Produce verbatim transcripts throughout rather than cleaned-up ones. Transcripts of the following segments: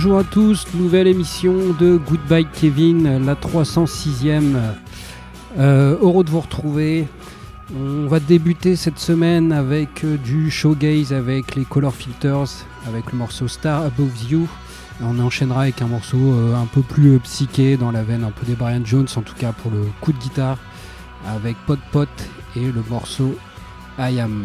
Bonjour à tous, nouvelle émission de Goodbye Kevin, la trois cent sixième. Euh, heureux de vous retrouver. On va débuter cette semaine avec euh, du showgaze avec les Color Filters, avec le morceau Star Above You. Et on enchaînera avec un morceau euh, un peu plus euh, psyché, dans la veine un peu des Brian Jones, en tout cas pour le coup de guitare, avec Pot Pot et le morceau I Am.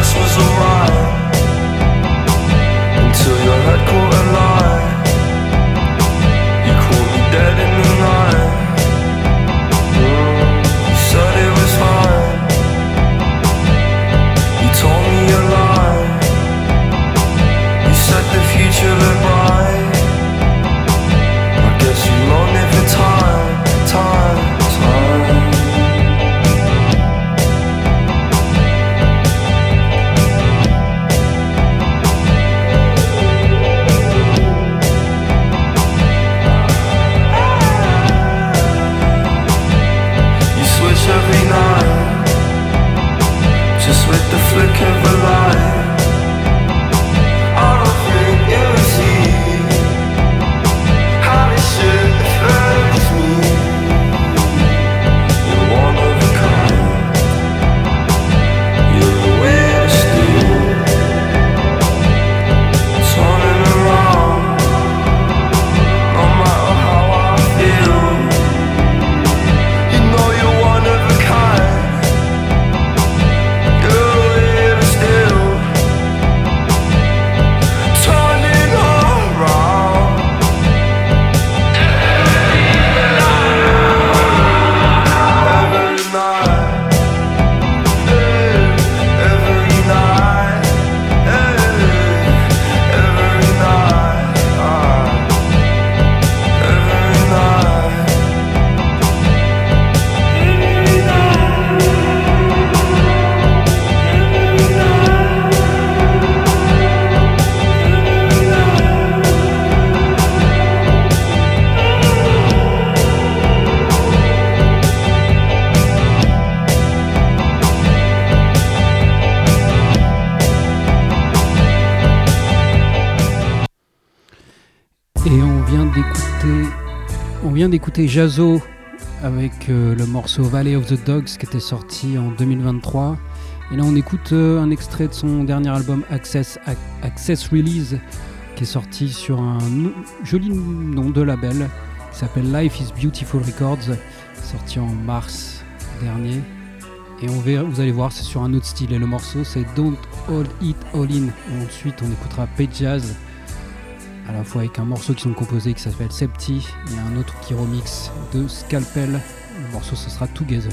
was alright until your head caught a lie. You caught me dead in the night. mm, You said it was fine. You told me a lie. You said the future looked bright. I guess you long it for time, time, time. Every night, just with the flick of a light. I don't think it was easy how this shit affects me. You're one of a kind. You're the weirdest deal. Turning around, no matter how I feel. You know you're one of a kind. You're here still. Turning around. Every night. Every night. Every night. Every night. Et on vient d'écouter, on vient d'écouter Jazo avec euh, le morceau Valley of the Dogs qui était sorti en deux mille vingt-trois. Et là on écoute euh, un extrait de son dernier album Access, Access Release qui est sorti sur un no- joli nom de label qui s'appelle Life is Beautiful Records, sorti en mars dernier. Et on verra, vous allez voir, c'est sur un autre style. Et le morceau c'est Don't Hold It All In. Et ensuite on écoutera Page Jazz, à la fois avec un morceau qui sont composés qui s'appelle Septi et un autre qui remix de Scalpel. Le morceau ce sera Together.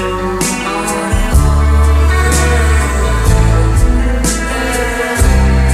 Every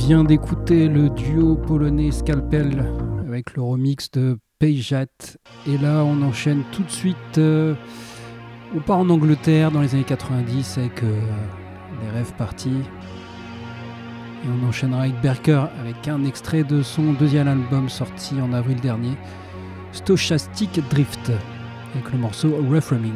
vient d'écouter le duo polonais Scalpel avec le remix de Pejat. Et là, on enchaîne tout de suite. Euh, on part en Angleterre dans les années quatre-vingt-dix avec euh, les rêves partis. Et on enchaînera avec Berker avec un extrait de son deuxième album sorti en avril dernier, Stochastic Drift, avec le morceau Reframing.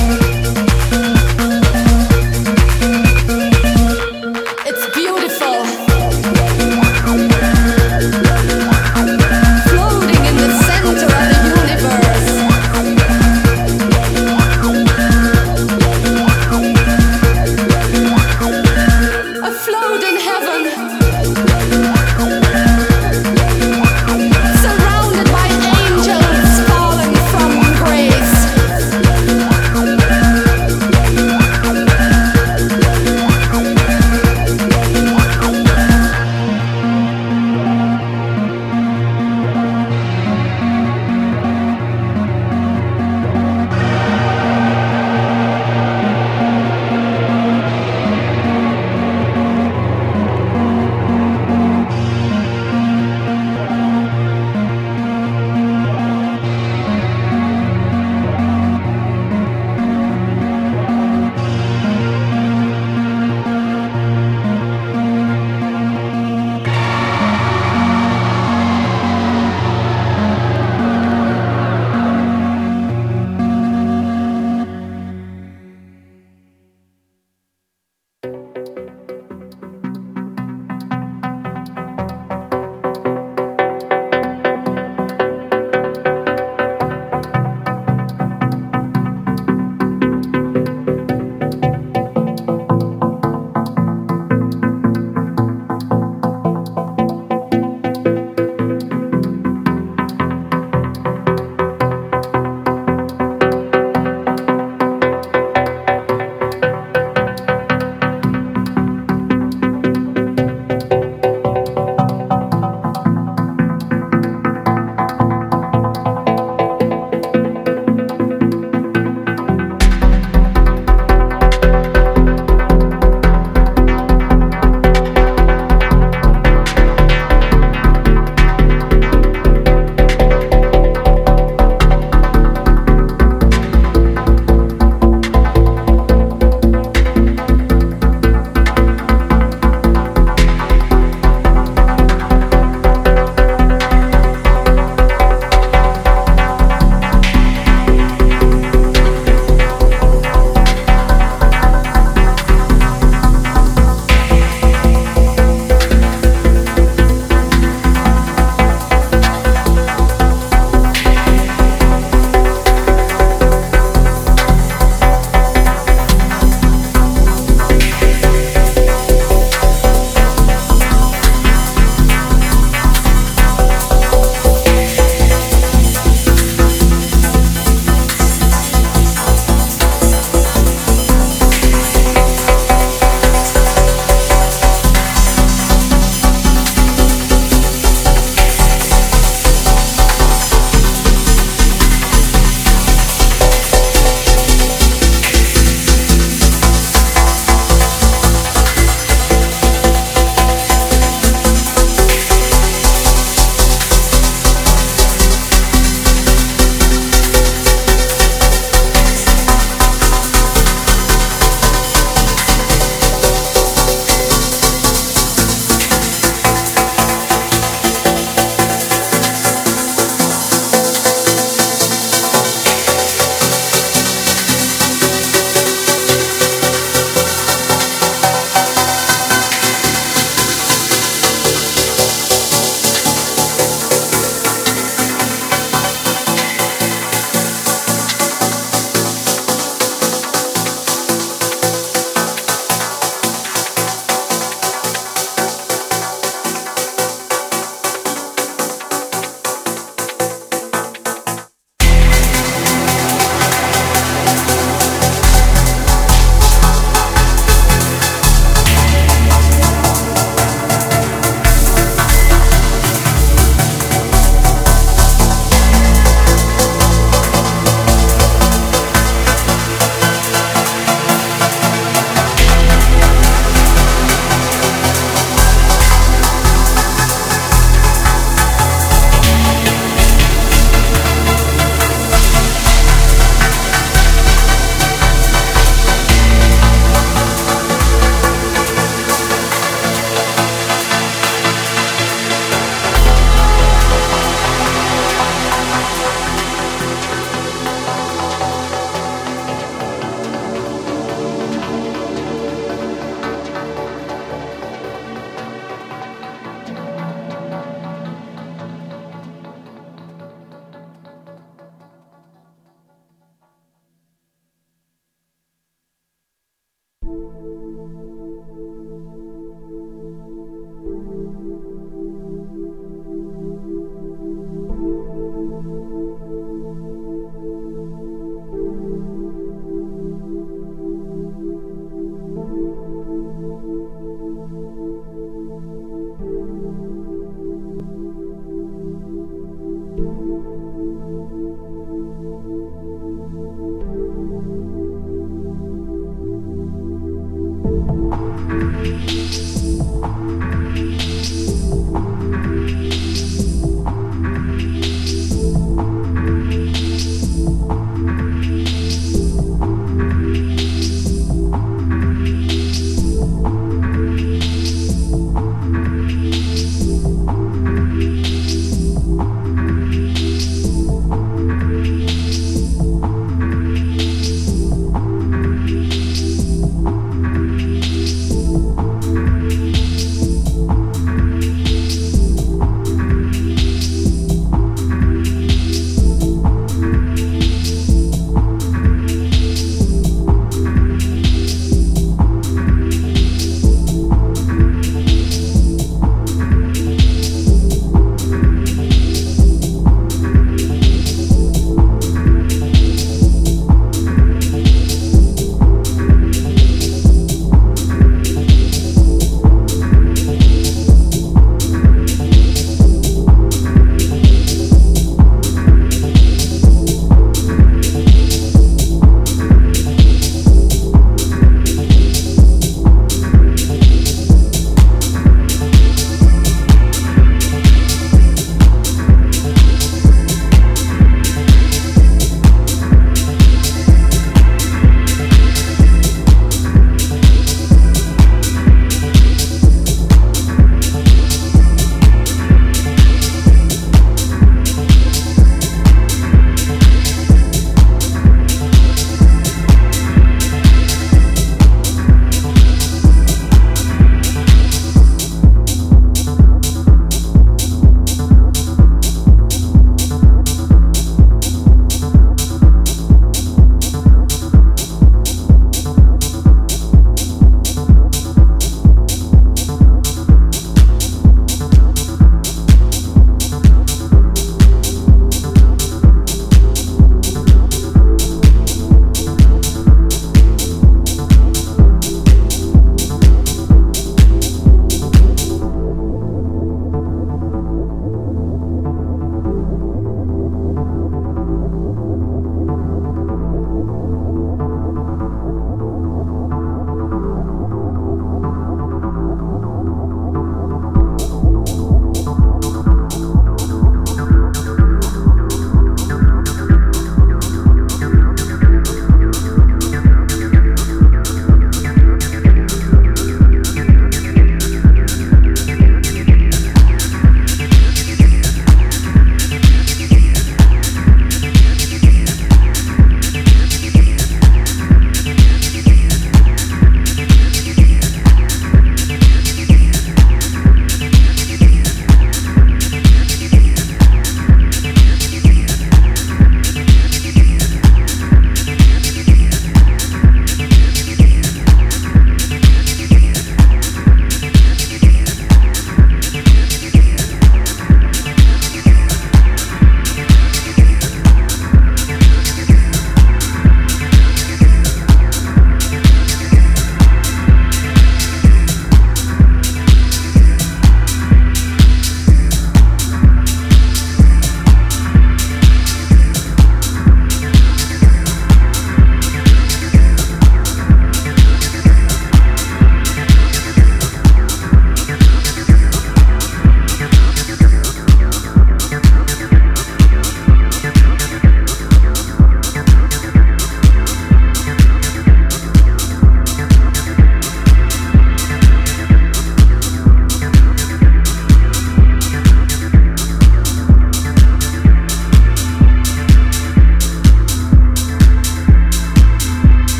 Beautiful.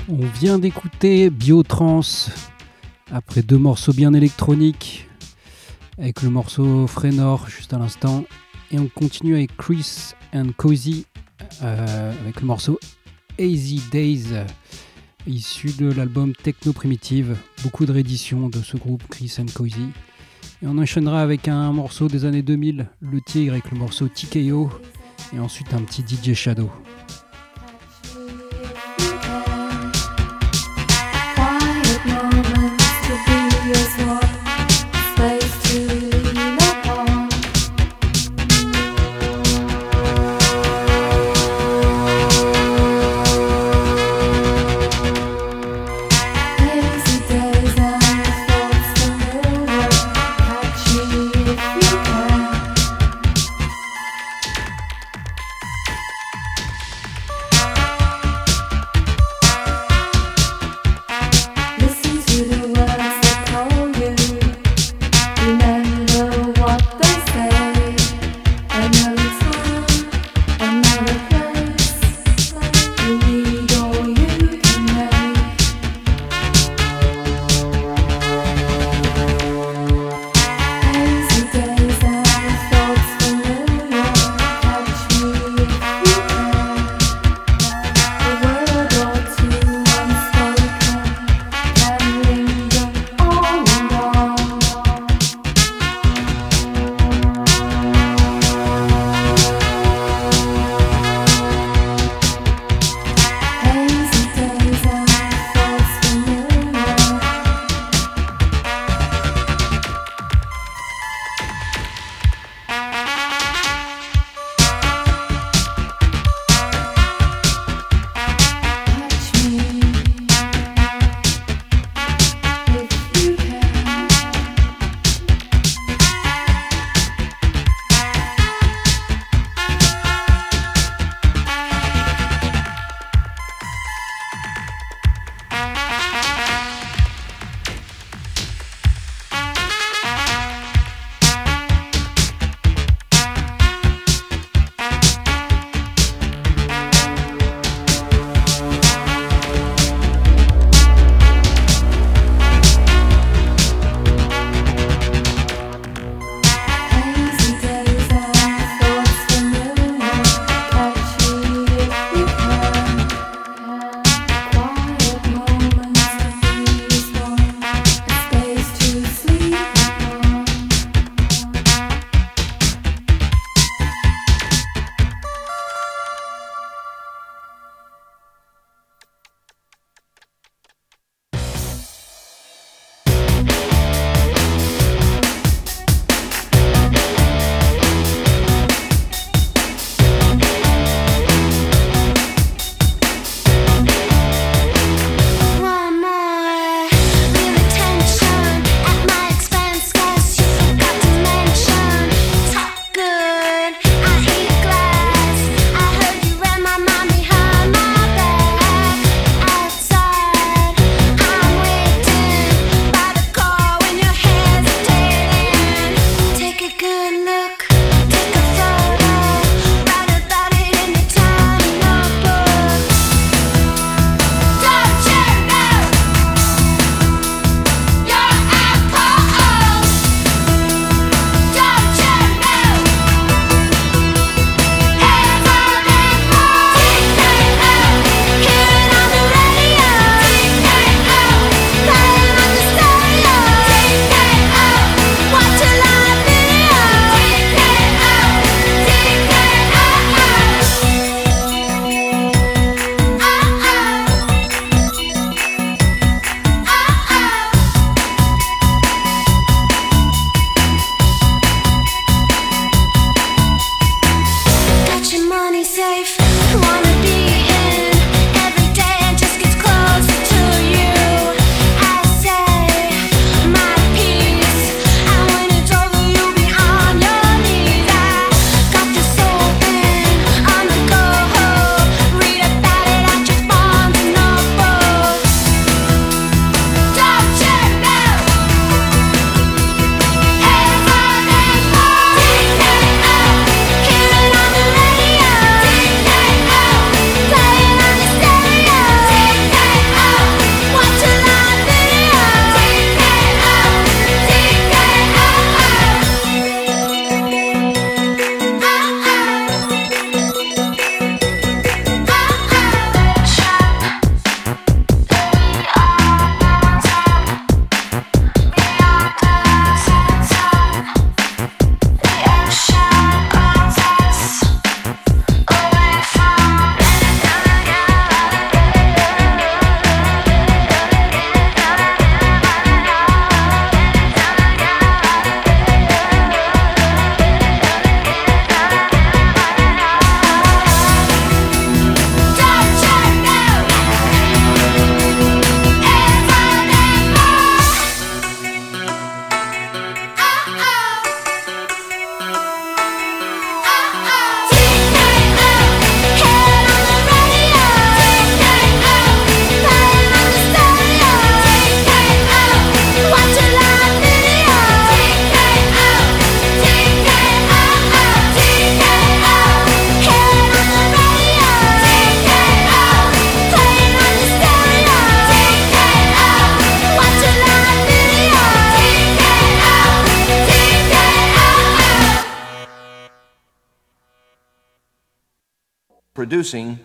On vient d'écouter Biotrans après deux morceaux bien électroniques avec le morceau Frenor juste à l'instant, et on continue avec Chris and Cozy euh, avec le morceau Easy Days issu de l'album Techno Primitive. Beaucoup de rééditions de ce groupe Chris and Cozy, et on enchaînera avec un morceau des années deux mille, Le Tigre, avec le morceau T K O, et ensuite un petit D J Shadow. producing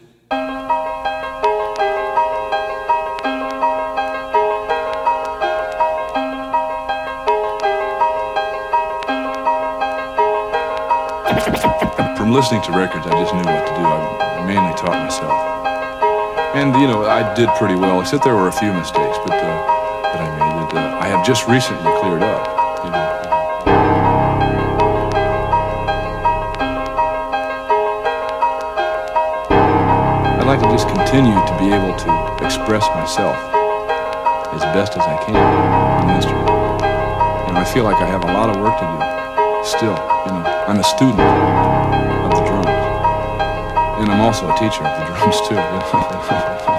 From listening to records, I just knew what to do. I mainly taught myself. And, you know, I did pretty well, except there were a few mistakes, but uh, that I made that uh, I have just recently cleared up, you know. I'd like to just continue to be able to express myself as best as I can in the instrument. You know, I feel like I have a lot of work to do still. You know, I'm a student of the drums. And I'm also a teacher of the drums too. You know?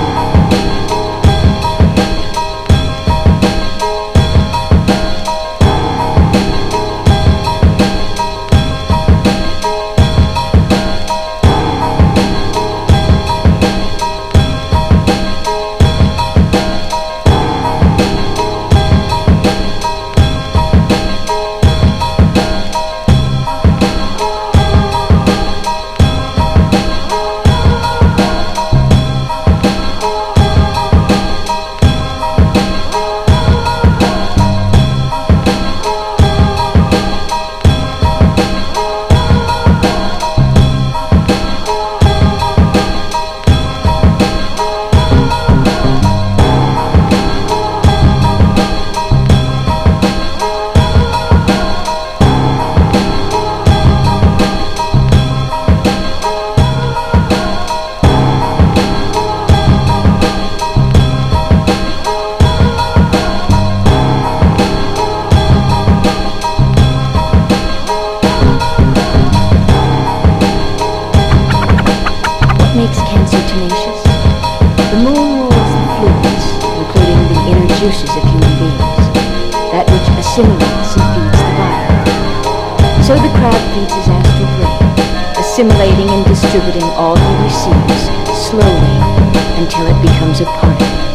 Assimilating and distributing all he receives slowly until it becomes a part of him.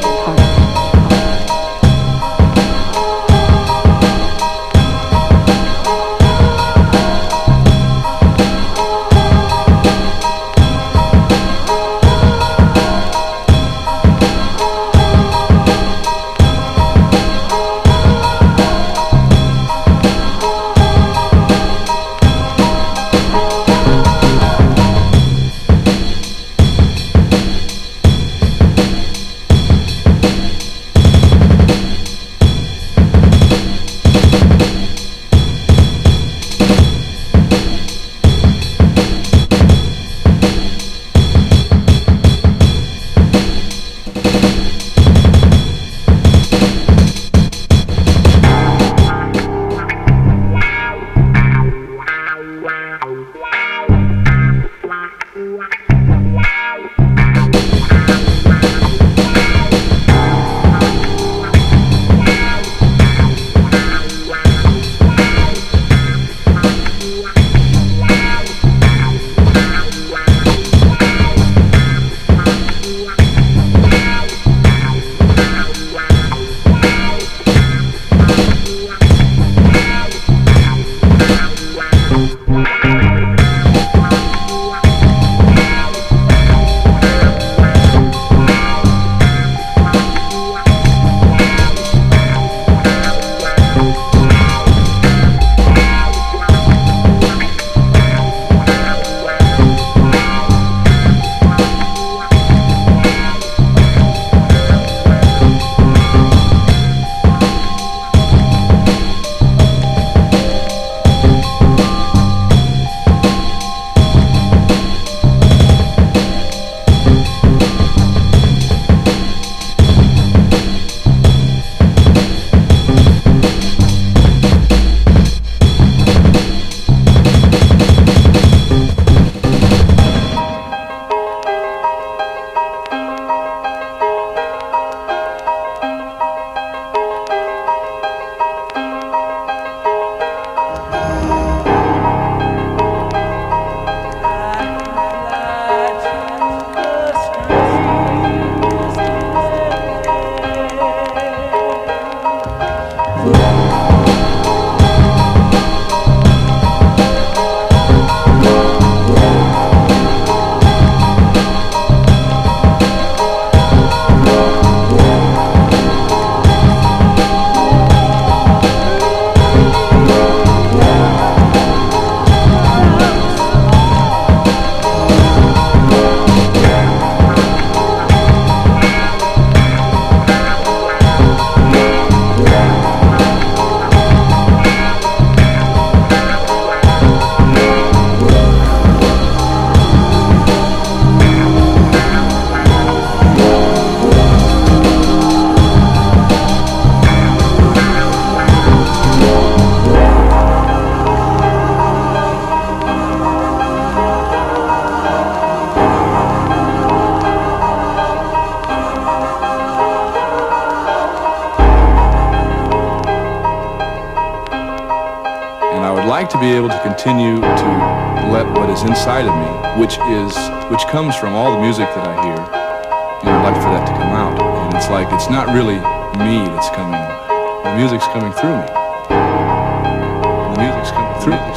And I would like to be able to continue to let what is inside of me, which is, which comes from all the music that I hear, you know, I'd like for that to come out. And it's like, it's not really me that's coming, the music's coming through me. The music's coming through me.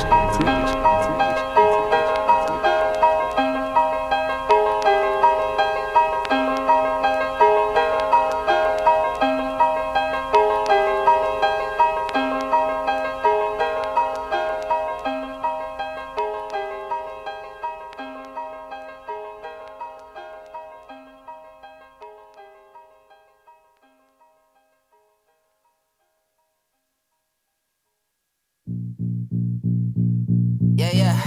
Yeah, yeah.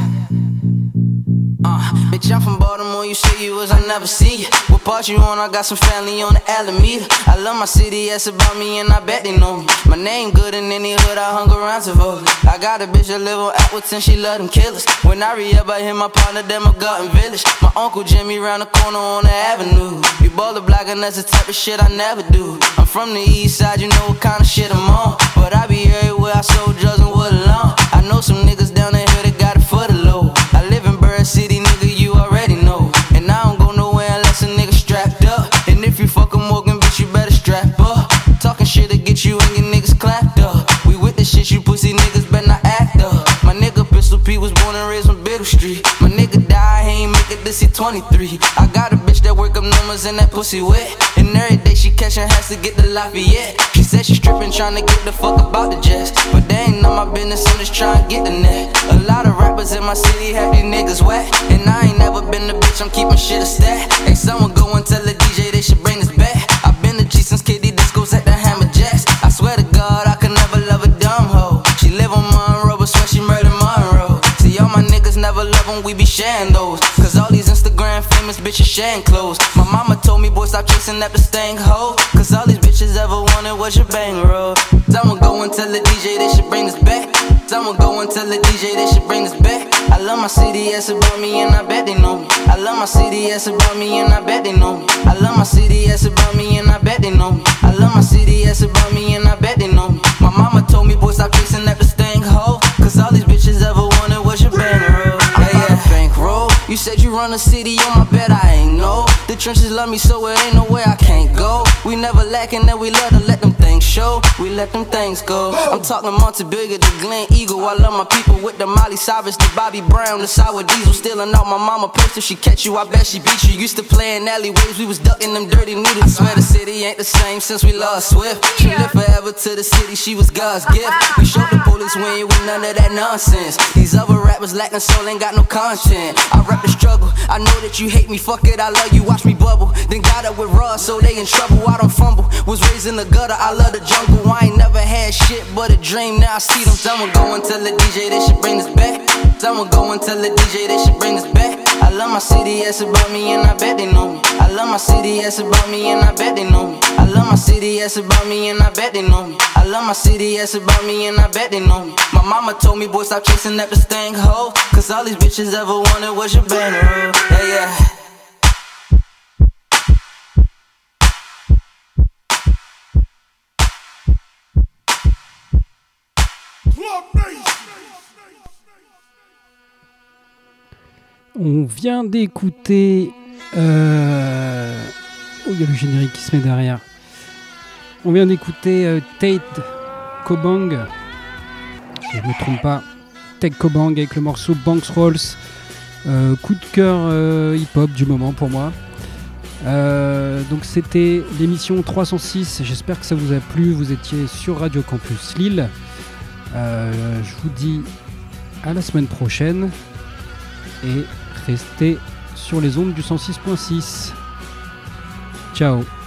Uh, bitch, I'm from Baltimore, you say you was, I never see you. What part you on? I got some family on the Alameda. I love my city, it's about me, and I bet they know me. My name good in any hood, I hung around Tivoli. I got a bitch that live on Appleton, she love them killers. When I re-up, I hit my partner, them a Garden Village. My uncle Jimmy round the corner on the avenue. We ball the block, and that's the type of shit I never do. I'm from the east side, you know what kind of shit I'm on. But I be everywhere, I sold drugs and wood alone. I know some niggas down the hill that got it for the low. I live in Bird City, nigga, you already know. And I don't go nowhere unless a nigga strapped up. And if you fuck a Morgan, bitch, you better strap up. Talking shit to get you and your niggas clapped up. We with the shit, you pussy niggas better not act up. My nigga Pistol P was born and raised on Biddle Street. My nigga died, he ain't make it this year twenty-three. I got a bitch that work up numbers and that pussy wet. And every day she catchin' has to get the Lafayette. She said she strippin' tryna get the fuck about the jets. But they ain't none my business, I'm just tryna get the net. A lot of rappers in my city have these niggas wet. And I ain't never been the bitch, I'm keepin' shit a stat. Hey, someone go and tell the D J they should bring this back. I been the G since K D discos at the Hammer Jacks. I swear to God, I could never love a dumb hoe. She live on Monroe, but swear she murdered Monroe. See, all my niggas never love them, we be sharing those. Cause all these Instagram famous bitches sharing clothes. My mama told me, boy, stop chasing after stank hoe. Cause all these bitches ever wanted was your bankroll. Someone go and tell the D J they should bring this back. Someone go and tell the D J they should bring this back. I love my city, it's about me, and I bet they know me. I love my city, it's about me, and I bet they know me. I love my city, it's about me, and I bet they know me. I love my city, it's about me, and I bet they know me. My mama told me, boy, stop chasing after stank hoe. Cause all these bitches ever wanted was your bankroll. Yeah, yeah, bankroll. You said you run the city, on my bet I ain't know. The trenches love me, so it ain't nowhere I can't go. We never lacking, and we love to let them things show. We let them things go. I'm talking Montebello, the Glen Eagle. I love my people with the Miley Cyrus, the Bobby Brown, the Sour Diesel. Stealing out my mama purse, if she catch you, I bet she beat you. Used to play in alleyways, we was ducking them dirty needles. I swear the city ain't the same since we lost Swift. She lived forever to the city, she was God's gift. We showed the police we ain't with none of that nonsense. These other rappers lacking soul, ain't got no content. I rap the struggle, I know that you hate me, fuck it, I love you, watch me bubble. Then got up with Ross, so they in trouble, I don't fumble. Was raised in the gutter, I love the jungle. I ain't never had shit but a dream, now I see them. Someone go and tell the D J they should bring this back. Someone go and tell the D J they should bring this back. I love my city, it's about me, and I bet they know me. I love my city, it's about me, and I bet they know me. I love my city, it's about me, and I bet they know me. I love my city, it's about me, and I bet they know me. My mama told me, boy, stop chasing after stank hoe. Cause all these bitches ever wanted was your bankroll. Yeah, yeah. On vient d'écouter... Euh... Oh, il y a le générique qui se met derrière. On vient d'écouter euh, Tate Kobang. Si je ne me trompe pas. Tate Kobang avec le morceau Banks Rolls. Euh, coup de cœur euh, hip-hop du moment pour moi. Euh, donc c'était l'émission trois cent six. J'espère que ça vous a plu. Vous étiez sur Radio Campus Lille. Euh, je vous dis à la semaine prochaine. Et restez sur les ondes du cent six point six. Ciao.